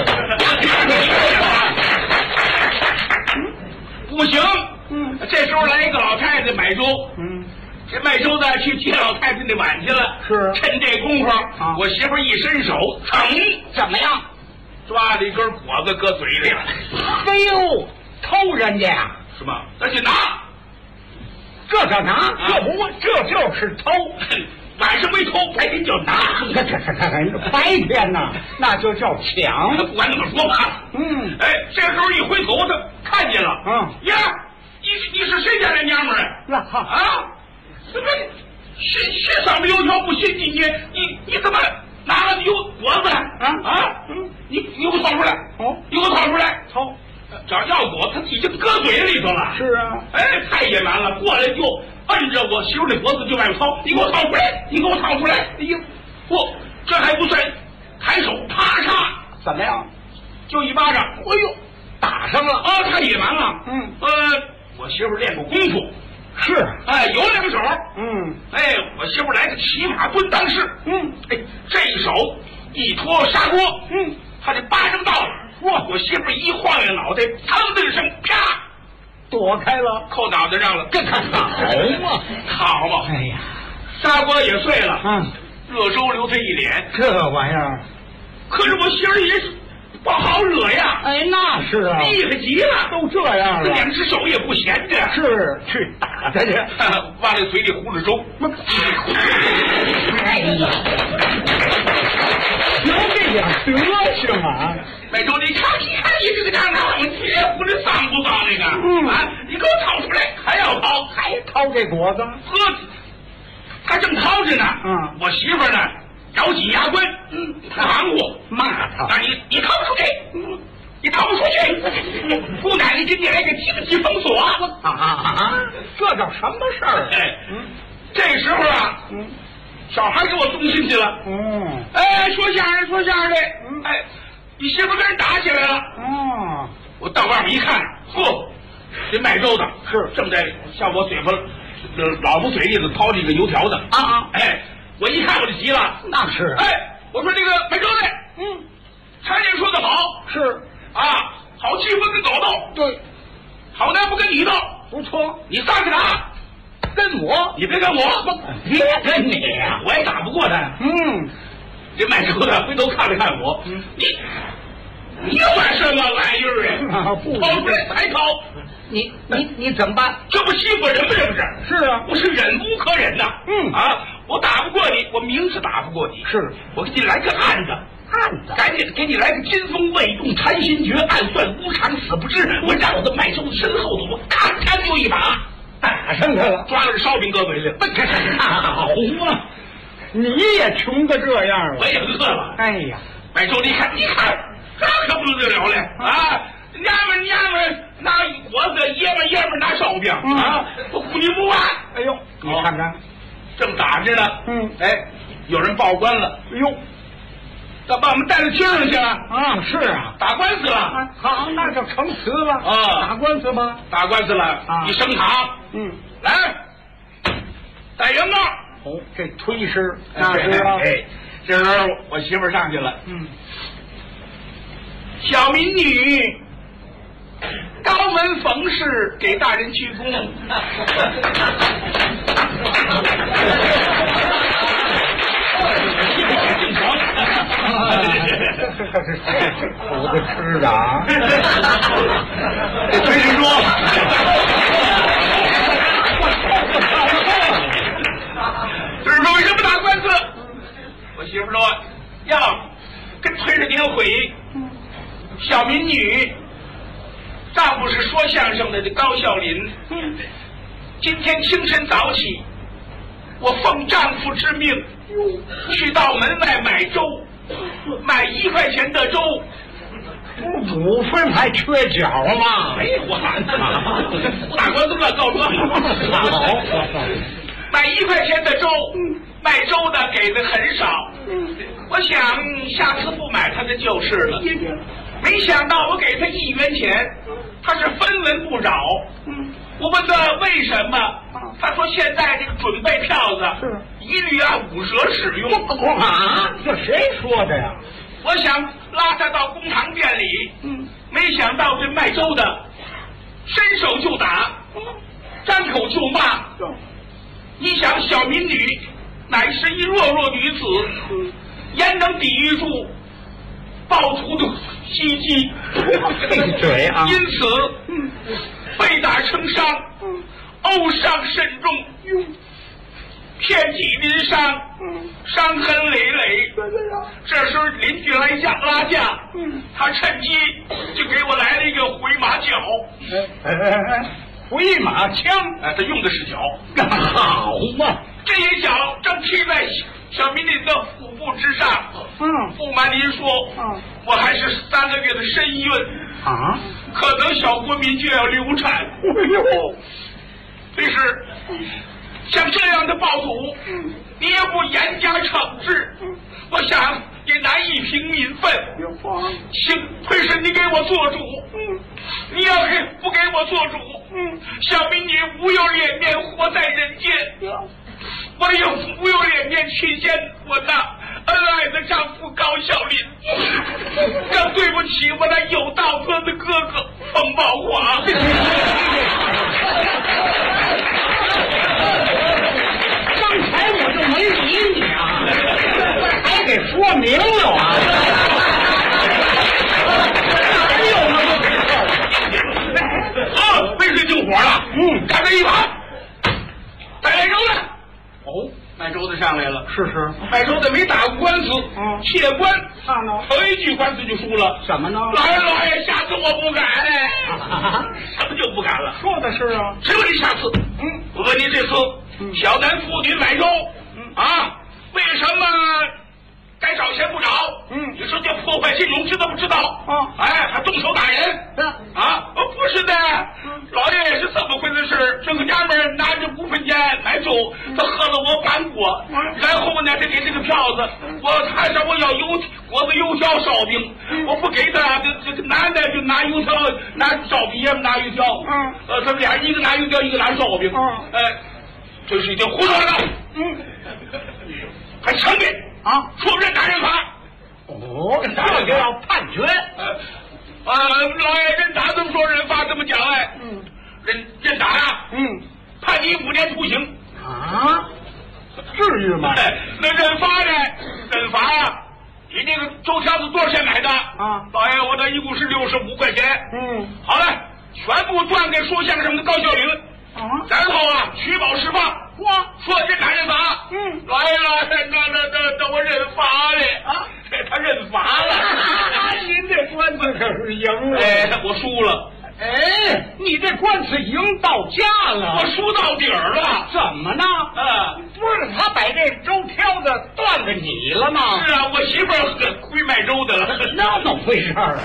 不行。这时候来一个老太太买粥，这卖粥的去接老太太那碗去了。 是， 趁这功夫，我媳妇一伸手， 怎么样？ 抓了一根果子搁嘴里了。 哎呦，偷人家呀？ 是吗？那就拿， 这叫拿？这就是偷。 晚上没偷，白天就拿。 白天呢，那就叫抢。 不管怎么说吧，这时候一回头，他看见了。呀，你是谁家的娘们儿啊？怎么是上面油条不信你怎么拿了油果子你给我掏出来！你给我掏出来！ 掏！ 找要果，他已经搁嘴里头了。 是啊， 太野蛮了！过来就摁着我媳妇的脖子就往外掏，你给我掏出来！你给我掏出来！哎呦，这还不算，抬手啪嚓， 怎么样？ 就一巴掌！ 哎呦，打上了啊！太野蛮了。我媳妇练过功夫。 是， 有2手。我媳妇来个骑马蹲裆式。这一手一托砂锅。他这巴掌到了。我媳妇一晃悠脑袋，腾的一声，啪， 躲开了， 扣脑袋上了。 这可好嘛！ 哎呀，砂锅也碎了，热粥流他一脸。 这玩意儿， 可是我媳妇也是不好惹呀。 哎哎，那是啊， 厉害极了， 都这样了， 两只手也不闲着， 是去打他去， 往这嘴里糊着粥。 哎呀，有这点德行啊！ 买粥，你看你这个张哪么贴，糊着脏不脏那个？啊，你给我掏出来，还要掏， 还掏这果子？ 呵，他正掏着呢。我媳妇呢，咬紧牙关，忙活骂他。 啊，你掏不出去，你掏不出去，姑奶奶给你来个经济封锁这叫什么事儿？ 哎，这时候啊，小孩给我送进去了。哎，说相声的，哎，你媳妇跟人打起来了。我到外面一看，呵，这卖粥的是正在向我嘴巴老婆嘴里头掏这个油条的哎，我一看我就急了。 那是。 哎，我说这个卖粥的，常言说得好， 是啊，好气不跟狗斗， 对， 好男不跟女斗， 不错。 你上去打， 跟我， 你别跟我， 别跟你呀， 我也打不过他。这卖粥的回头看了看我，你算什么玩意儿啊？掏出来才掏， 你怎么办？ 这不欺负人吗？这不是？ 是啊， 我是忍无可忍呐。我打不过你，我明是打不过你， 是我给你来个案子。赶紧给你来个金风未动禅心诀，暗算无常死不知。我让我的卖粥身后头，我咔嚓就一把打上他了， 抓了个烧饼搁嘴里。 好嘛，你也穷的这样了， 我也饿了。 哎呀， 卖粥你看，这可不得了了啊！娘们拿果子，爷们拿烧饼我唬你不完。 哎呦，你看看， 正打着呢。哎，有人报官了。 哎呦。 他把我们带到厅上去了是啊， 打官司了好，那就成词了打官司吧， 打官司了一升堂，来，戴圆帽。 这推师那是啊。 这时候我媳妇上去了，小民女高门逢事给大人鞠躬。 苦的吃的啊！ 这推师说，这是说为什么打官司？我媳妇说要跟推师您回忆，小民女丈夫是说相声的这高孝林，今天清晨早起，我奉丈夫之命去到门外买粥，买1块钱的粥 5分还缺角吗？ 没话打官司乱告状好买1块钱的粥，卖粥的给的很少，我想下次不买他的就是了。没想到我给他1元钱，他是分文不扰。我问他为什么，他说现在这个准备票子一律按5折使用。 这谁说的呀？ 我想拉他到公堂店里，没想到这卖粥的伸手就打，张口就骂。你想小民女乃是一弱女子，焉能抵御住暴徒的袭击？ 闭嘴啊！ 因此被打成伤，殴伤甚重，遍体鳞伤，伤痕累累。这时候邻居来拉架，他趁机就给我来了一个回马脚。 回马枪， 他用的是脚。 好嘛， 这一脚正劈在小民女的腹部之上。不瞒您说，我还是3个月的身孕可能小国民就要流产。 哎呦， 这是像这样的暴徒，你也不严加惩治，我想也难以平民愤。请推师你给我做主，你要不给我做主，小民女无有脸面活在人间，我有无有脸面去见我那恩爱的丈夫高孝林，更对不起我那有道德的哥哥冯宝华。 刚才我就没理你啊，还给说明了啊！哪有站在一旁。再来粥的。哦，卖粥的上来了。 是是， 卖粥的没打过官司，谢官， 他呢头一句官司就输了。 怎么呢？ 老爷，下次我不敢。什么就不敢了？ 说的是啊。 只问你下次。我问你这次，小男妇女买粥，为什么该找钱不找？你说这破坏信用，知道不知道？还动手打人？不是的，老爷是这么回事。这个娘们拿着5分钱买粥，他喝了我半锅，然后呢，他给这个票子，他让我要锅子油条烧饼，我不给他，这个男的就拿油条拿烧饼，也拿油条，他们俩一个拿油条，一个拿烧饼，这是已经胡说了，还强辩说认打认罚。 这就要判决。 老爷认打怎么说认罚怎么讲？认打呀，判你5年徒刑。 至于吗？ 那认罚呢？认罚呀，你那个粥条子多少钱买的？老爷，我这一共是65块钱。好了，全部转给说相声的高孝林。然后取保释放。说认打认罚。老爷那我认罚了。他认罚了。 您这官司可是赢了。 我输了。 你这官司赢到家了。 我输到底儿了。 怎么呢？不是他把这粥挑子断给你了吗？ 是啊，我媳妇儿会卖粥的了。 那么回事儿。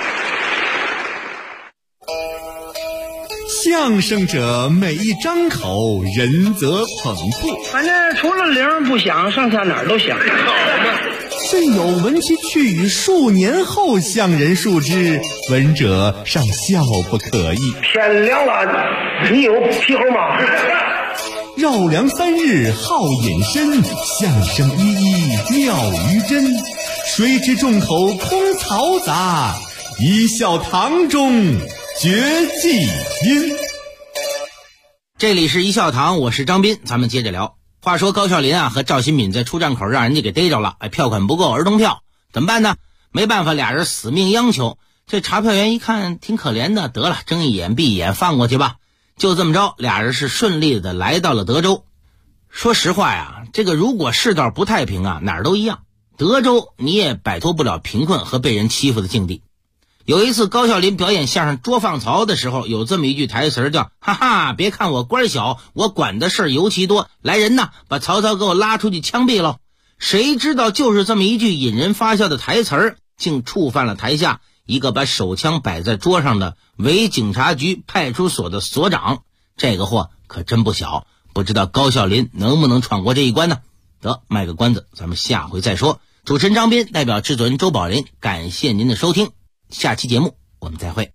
相声者每一张口，人则捧腹。 反正除了铃不响，剩下哪儿都响。 甚有闻其去语数年后，向人述之，闻者尚笑不可议。 天凉了，你有皮猴吗？ 绕梁3日好隐身，相声一妙于真。谁知众口空嘈杂，一笑堂中绝技音。 这里是一笑堂，我是张斌，咱们接着聊。话说高孝林和赵新敏在出站口让人家给逮着了，票款不够，儿童票怎么办呢？没办法，俩人死命央求。这查票员一看挺可怜的，得了，睁一眼闭一眼，放过去吧。就这么着，俩人是顺利的来到了德州。说实话呀，这个如果世道不太平哪儿都一样，德州你也摆脱不了贫困和被人欺负的境地。有一次高孝林表演相声捉放曹的时候，有这么一句台词叫哈哈，别看我官小，我管的事儿尤其多，来人呐，把曹操给我拉出去枪毙了。谁知道就是这么一句引人发笑的台词儿，竟触犯了台下一个把手枪摆在桌上的伪警察局派出所的所长。这个货可真不小，不知道高孝林能不能闯过这一关呢？得，卖个关子，咱们下回再说。主持人张斌代表制作人周宝林，感谢您的收听，下期节目我们再会。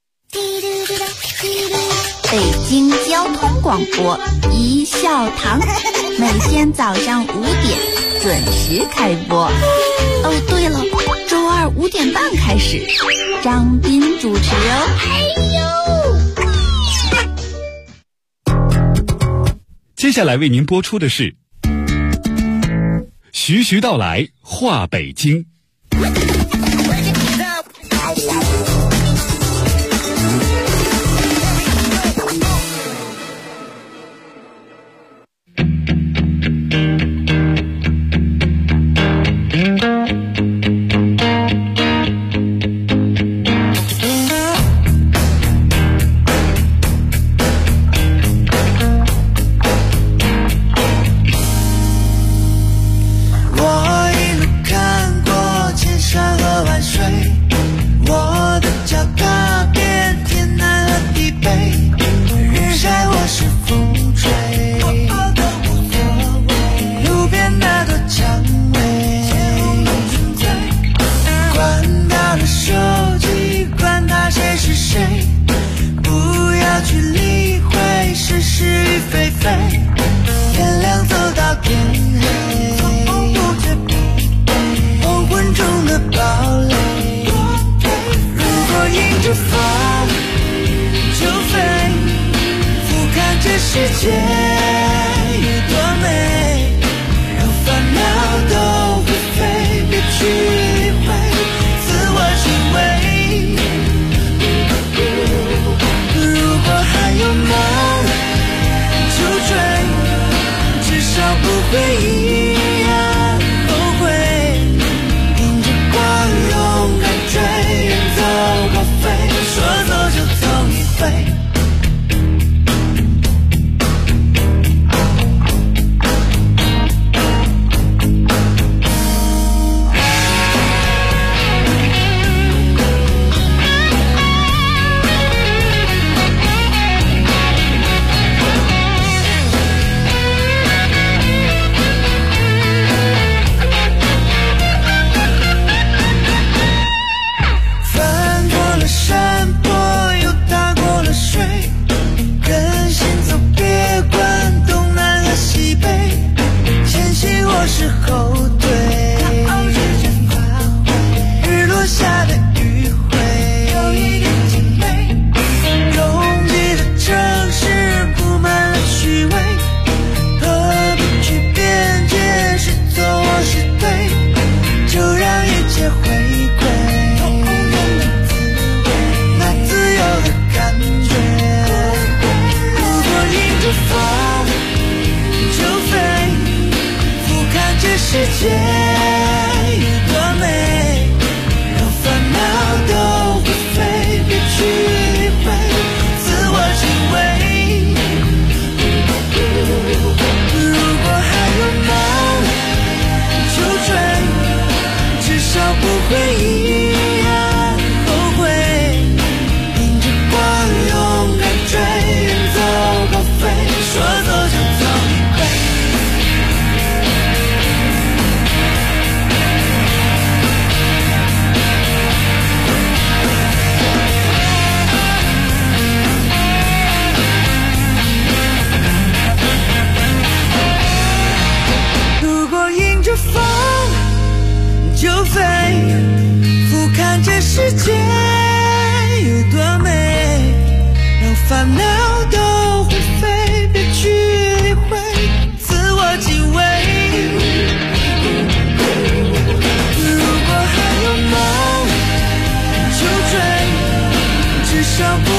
北京交通广播一笑堂，每天早上5点准时开播。哦，对了，周二5点半开始，张斌主持哦。 接下来为您播出的是徐徐道来话北京。 如果还有梦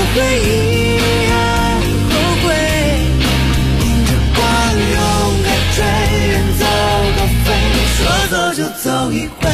对依然后悔。迎着光勇敢追，远走高飞，说走就走一回。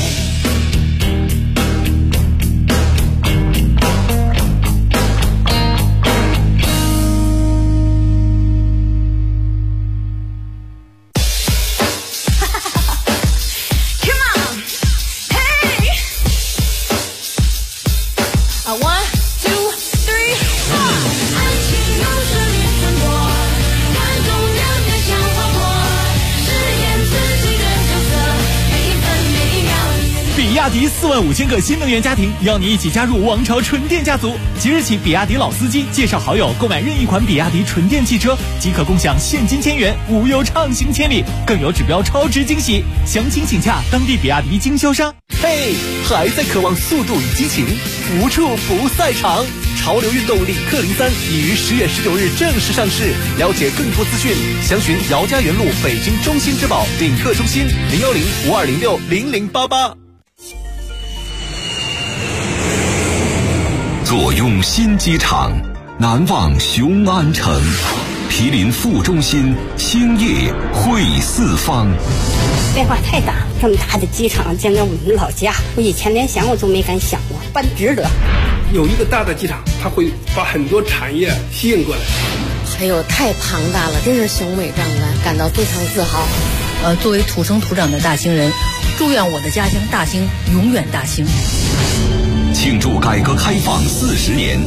比亚迪45000个新能源家庭邀你一起加入王朝纯电家族。即日起，比亚迪老司机介绍好友购买任意款比亚迪纯电汽车，即可共享现金1000元，无忧畅行千里，更有指标超值惊喜。详情请洽当地比亚迪经销商。 嘿，还在渴望速度与激情？无处不赛场。潮流运动领克03已于10月19日正式上市。了解更多资讯，详询姚家园路北京中心之宝领克中心01052060088。 坐拥新机场，难忘雄安城。毗邻副中心，兴业汇四方。 变化太大，这么大的机场将在我们老家，我以前连想我都没敢想过，办值得。 有一个大的机场，它会把很多产业吸引过来。 还有太庞大了，真是雄伟壮观，感到非常自豪。 作为土生土长的大兴人，祝愿我的家乡大兴永远大兴。 庆祝改革开放40年。